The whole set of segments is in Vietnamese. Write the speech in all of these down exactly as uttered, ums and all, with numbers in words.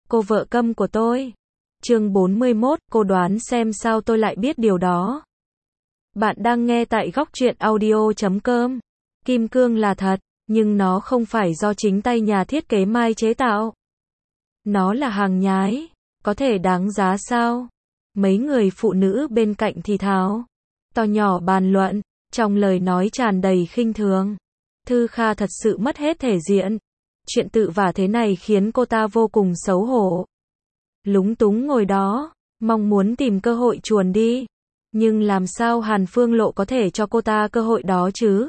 cô vợ câm của tôi. Chương bốn mươi mốt, cô đoán xem sao tôi lại biết điều đó. Bạn đang nghe tại góc truyện audio chấm com. Kim cương là thật, nhưng nó không phải do chính tay nhà thiết kế Mai chế tạo. Nó là hàng nhái, có thể đáng giá sao? Mấy người phụ nữ bên cạnh thì thào, to nhỏ bàn luận, trong lời nói tràn đầy khinh thường. Thư Kha thật sự mất hết thể diện. Chuyện tự vả thế này khiến cô ta vô cùng xấu hổ. Lúng túng ngồi đó, mong muốn tìm cơ hội chuồn đi. Nhưng làm sao Hàn Phương Lộ có thể cho cô ta cơ hội đó chứ?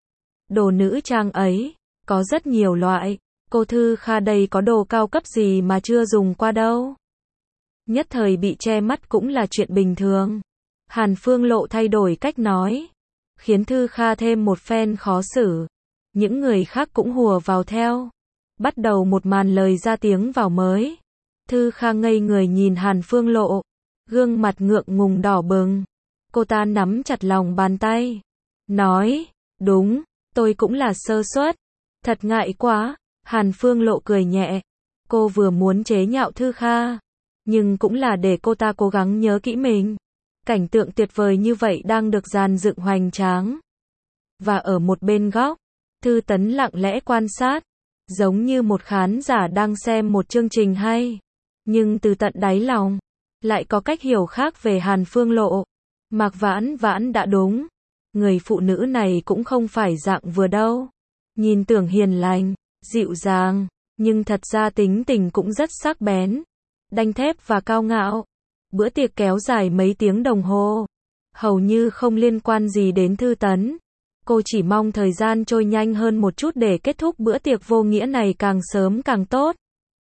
Đồ nữ trang ấy, có rất nhiều loại. Cô Thư Kha đây có đồ cao cấp gì mà chưa dùng qua đâu. Nhất thời bị che mắt cũng là chuyện bình thường. Hàn Phương Lộ thay đổi cách nói, khiến Thư Kha thêm một phen khó xử. Những người khác cũng hùa vào theo. Bắt đầu một màn lời ra tiếng vào mới. Thư Kha ngây người nhìn Hàn Phương Lộ, gương mặt ngượng ngùng đỏ bừng. Cô ta nắm chặt lòng bàn tay, nói, đúng, tôi cũng là sơ suất. Thật ngại quá. Hàn Phương Lộ cười nhẹ. Cô vừa muốn chế nhạo Thư Kha, nhưng cũng là để cô ta cố gắng nhớ kỹ mình. Cảnh tượng tuyệt vời như vậy đang được dàn dựng hoành tráng. Và ở một bên góc, Thư Tấn lặng lẽ quan sát, giống như một khán giả đang xem một chương trình hay. Nhưng từ tận đáy lòng, lại có cách hiểu khác về Hàn Phương Lộ. Mạc Vãn Vãn đã đúng. Người phụ nữ này cũng không phải dạng vừa đâu. Nhìn tưởng hiền lành, dịu dàng, nhưng thật ra tính tình cũng rất sắc bén, đanh thép và cao ngạo. Bữa tiệc kéo dài mấy tiếng đồng hồ, hầu như không liên quan gì đến Thư Tấn. Cô chỉ mong thời gian trôi nhanh hơn một chút để kết thúc bữa tiệc vô nghĩa này càng sớm càng tốt.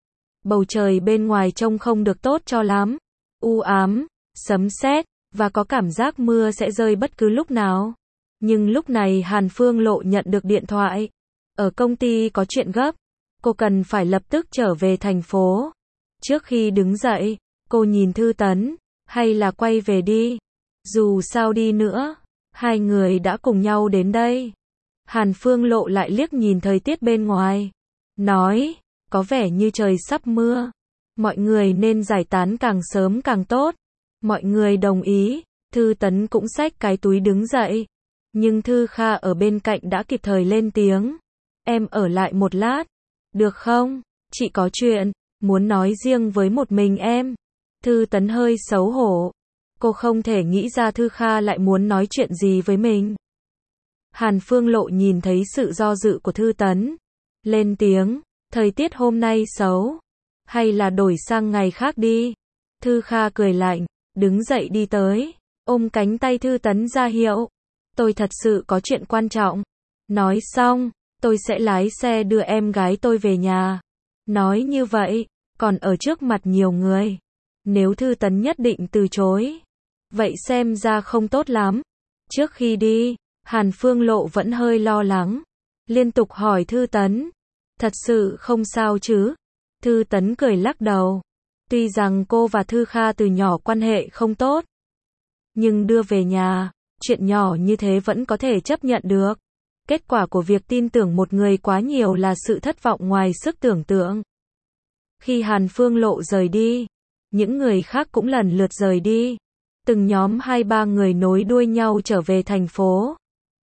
Bầu trời bên ngoài trông không được tốt cho lắm, u ám, sấm sét, và có cảm giác mưa sẽ rơi bất cứ lúc nào. Nhưng lúc này Hàn Phương Lộ nhận được điện thoại. Ở công ty có chuyện gấp, cô cần phải lập tức trở về thành phố. Trước khi đứng dậy, cô nhìn Thư Tấn, hay là quay về đi. Dù sao đi nữa, hai người đã cùng nhau đến đây. Hàn Phương Lộ lại liếc nhìn thời tiết bên ngoài, nói, có vẻ như trời sắp mưa. Mọi người nên giải tán càng sớm càng tốt. Mọi người đồng ý. Thư Tấn cũng xách cái túi đứng dậy. Nhưng Thư Kha ở bên cạnh đã kịp thời lên tiếng. Em ở lại một lát, được không? Chị có chuyện muốn nói riêng với một mình em. Thư Tấn hơi xấu hổ. Cô không thể nghĩ ra Thư Kha lại muốn nói chuyện gì với mình. Hàn Phương Lộ nhìn thấy sự do dự của Thư Tấn, lên tiếng, thời tiết hôm nay xấu, hay là đổi sang ngày khác đi. Thư Kha cười lạnh, đứng dậy đi tới, ôm cánh tay Thư Tấn ra hiệu, tôi thật sự có chuyện quan trọng. Nói xong, tôi sẽ lái xe đưa em gái tôi về nhà. Nói như vậy, còn ở trước mặt nhiều người. Nếu Thư Tấn nhất định từ chối, vậy xem ra không tốt lắm. Trước khi đi, Hàn Phương Lộ vẫn hơi lo lắng, liên tục hỏi Thư Tấn, thật sự không sao chứ? Thư Tấn cười lắc đầu. Tuy rằng cô và Thư Kha từ nhỏ quan hệ không tốt, nhưng đưa về nhà, chuyện nhỏ như thế vẫn có thể chấp nhận được. Kết quả của việc tin tưởng một người quá nhiều là sự thất vọng ngoài sức tưởng tượng. Khi Hàn Phương Lộ rời đi, những người khác cũng lần lượt rời đi. Từng nhóm hai ba người nối đuôi nhau trở về thành phố.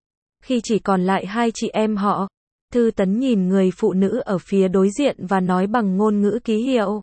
Khi chỉ còn lại hai chị em họ, Thư Tấn nhìn người phụ nữ ở phía đối diện và nói bằng ngôn ngữ ký hiệu.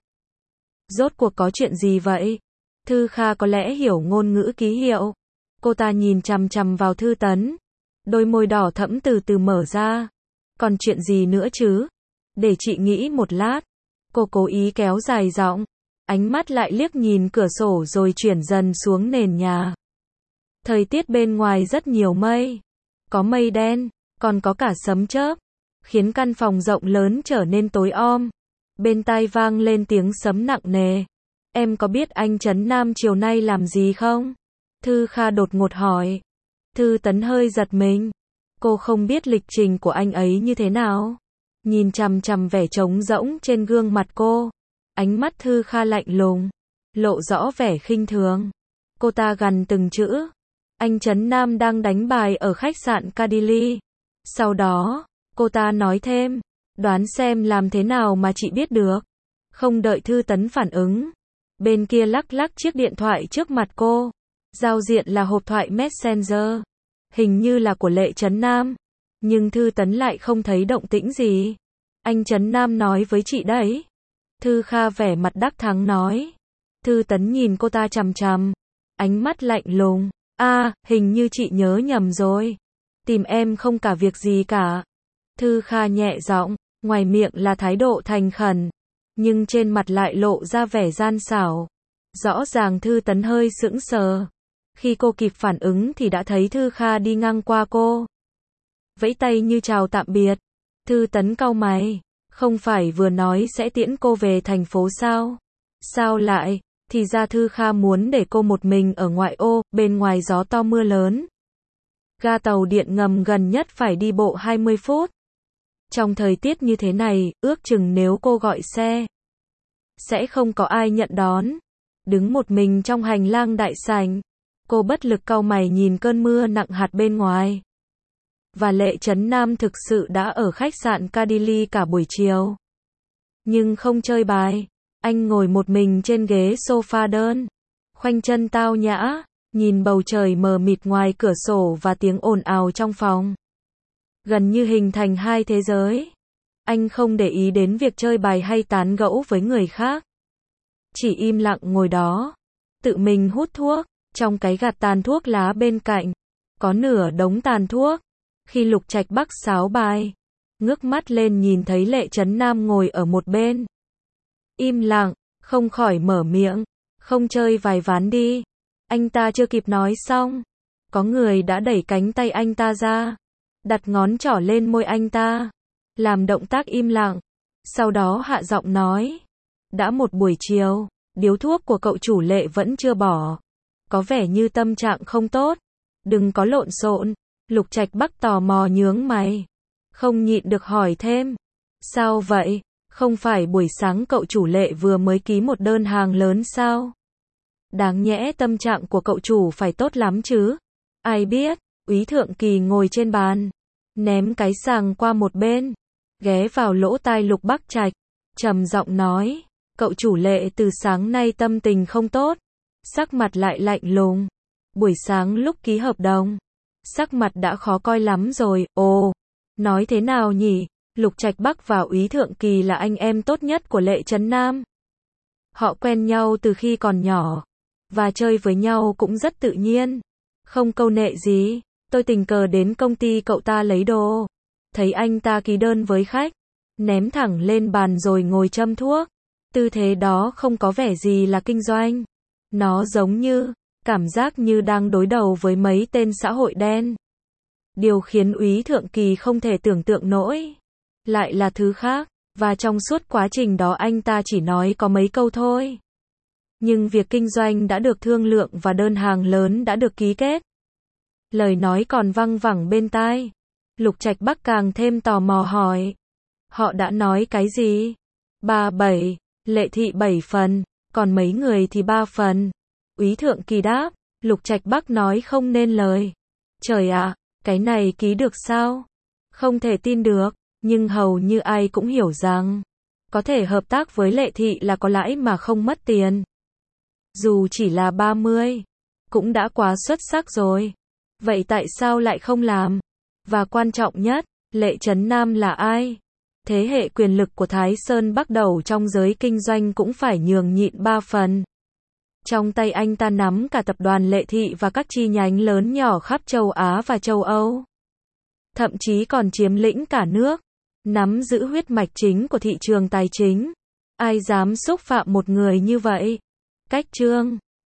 Rốt cuộc có chuyện gì vậy? Thư Kha có lẽ hiểu ngôn ngữ ký hiệu. Cô ta nhìn chằm chằm vào Thư Tấn. Đôi môi đỏ thẫm từ từ mở ra. Còn chuyện gì nữa chứ? Để chị nghĩ một lát. Cô cố ý kéo dài giọng. Ánh mắt lại liếc nhìn cửa sổ rồi chuyển dần xuống nền nhà. Thời tiết bên ngoài rất nhiều mây. Có mây đen, còn có cả sấm chớp, khiến căn phòng rộng lớn trở nên tối om. Bên tai vang lên tiếng sấm nặng nề. Em có biết anh Trấn Nam chiều nay làm gì không? Thư Kha đột ngột hỏi. Thư Tấn hơi giật mình. Cô không biết lịch trình của anh ấy như thế nào. Nhìn chằm chằm vẻ trống rỗng trên gương mặt cô. Ánh mắt Thư Kha lạnh lùng, lộ rõ vẻ khinh thường. Cô ta gằn từng chữ. Anh Trấn Nam đang đánh bài ở khách sạn Cadili. Sau đó, cô ta nói thêm. Đoán xem làm thế nào mà chị biết được. Không đợi Thư Tấn phản ứng, bên kia lắc lắc chiếc điện thoại trước mặt cô. Giao diện là hộp thoại Messenger, hình như là của Lệ Trấn Nam, nhưng Thư Tấn lại không thấy động tĩnh gì. Anh Trấn Nam nói với chị đấy. Thư Kha vẻ mặt đắc thắng nói. Thư Tấn nhìn cô ta chằm chằm, ánh mắt lạnh lùng. A, à, hình như chị nhớ nhầm rồi. Tìm em không cả việc gì cả. Thư Kha nhẹ giọng, ngoài miệng là thái độ thành khẩn, nhưng trên mặt lại lộ ra vẻ gian xảo. Rõ ràng Thư Tấn hơi sững sờ. Khi cô kịp phản ứng thì đã thấy Thư Kha đi ngang qua cô. Vẫy tay như chào tạm biệt. Thư Tấn cau mày. Không phải vừa nói sẽ tiễn cô về thành phố sao? Sao lại? Thì ra Thư Kha muốn để cô một mình ở ngoại ô, bên ngoài gió to mưa lớn. Ga tàu điện ngầm gần nhất phải đi bộ hai mươi phút. Trong thời tiết như thế này, ước chừng nếu cô gọi xe, sẽ không có ai nhận đón. Đứng một mình trong hành lang đại sảnh, cô bất lực cau mày nhìn cơn mưa nặng hạt bên ngoài. Và Lệ Trấn Nam thực sự đã ở khách sạn Cadili cả buổi chiều. Nhưng không chơi bài. Anh ngồi một mình trên ghế sofa đơn, khoanh chân tao nhã, nhìn bầu trời mờ mịt ngoài cửa sổ và tiếng ồn ào trong phòng. Gần như hình thành hai thế giới. Anh không để ý đến việc chơi bài hay tán gẫu với người khác. Chỉ im lặng ngồi đó, tự mình hút thuốc. Trong cái gạt tàn thuốc lá bên cạnh, có nửa đống tàn thuốc. Khi Lục Trạch Bắc sáo bài, ngước mắt lên nhìn thấy Lệ Trấn Nam ngồi ở một bên. Im lặng, không khỏi mở miệng. Không chơi vài ván đi. Anh ta chưa kịp nói xong, có người đã đẩy cánh tay anh ta ra, đặt ngón trỏ lên môi anh ta, làm động tác im lặng. Sau đó hạ giọng nói. Đã một buổi chiều, điếu thuốc của cậu chủ Lệ vẫn chưa bỏ. Có vẻ như tâm trạng không tốt. Đừng có lộn xộn. Lục Trạch Bắc tò mò nhướng mày, không nhịn được hỏi thêm. Sao vậy? Không phải buổi sáng cậu chủ Lệ vừa mới ký một đơn hàng lớn sao? Đáng nhẽ tâm trạng của cậu chủ phải tốt lắm chứ? Ai biết? Úy Thượng Kỳ ngồi trên bàn, ném cái sàng qua một bên, ghé vào lỗ tai Lục Bắc Trạch, trầm giọng nói. Cậu chủ Lệ từ sáng nay tâm tình không tốt, sắc mặt lại lạnh lùng. Buổi sáng lúc ký hợp đồng, sắc mặt đã khó coi lắm rồi. Ồ, nói thế nào nhỉ? Lục Trạch Bắc và Úy Thượng Kỳ là anh em tốt nhất của Lệ Trấn Nam. Họ quen nhau từ khi còn nhỏ, và chơi với nhau cũng rất tự nhiên, không câu nệ gì. Tôi tình cờ đến công ty cậu ta lấy đồ, thấy anh ta ký đơn với khách, ném thẳng lên bàn rồi ngồi châm thuốc. Tư thế đó không có vẻ gì là kinh doanh. Nó giống như, cảm giác như đang đối đầu với mấy tên xã hội đen. Điều khiến Úy Thượng Kỳ không thể tưởng tượng nổi lại là thứ khác, và trong suốt quá trình đó anh ta chỉ nói có mấy câu thôi. Nhưng việc kinh doanh đã được thương lượng và đơn hàng lớn đã được ký kết. Lời nói còn văng vẳng bên tai. Lục Trạch Bắc càng thêm tò mò hỏi. Họ đã nói cái gì? Ba bảy, Lệ Thị bảy phần, còn mấy người thì ba phần. Úy Thượng Kỳ đáp. Lục Trạch Bắc nói không nên lời. Trời ạ, à, cái này ký được sao? Không thể tin được. Nhưng hầu như ai cũng hiểu rằng, có thể hợp tác với Lệ Thị là có lãi mà không mất tiền. Dù chỉ là ba mươi, cũng đã quá xuất sắc rồi. Vậy tại sao lại không làm? Và quan trọng nhất, Lệ Trấn Nam là ai? Thế hệ quyền lực của Thái Sơn bắt đầu trong giới kinh doanh cũng phải nhường nhịn ba phần. Trong tay anh ta nắm cả tập đoàn Lệ Thị và các chi nhánh lớn nhỏ khắp châu Á và châu Âu. Thậm chí còn chiếm lĩnh cả nước. Nắm giữ huyết mạch chính của thị trường tài chính. Ai dám xúc phạm một người như vậy? Cách chương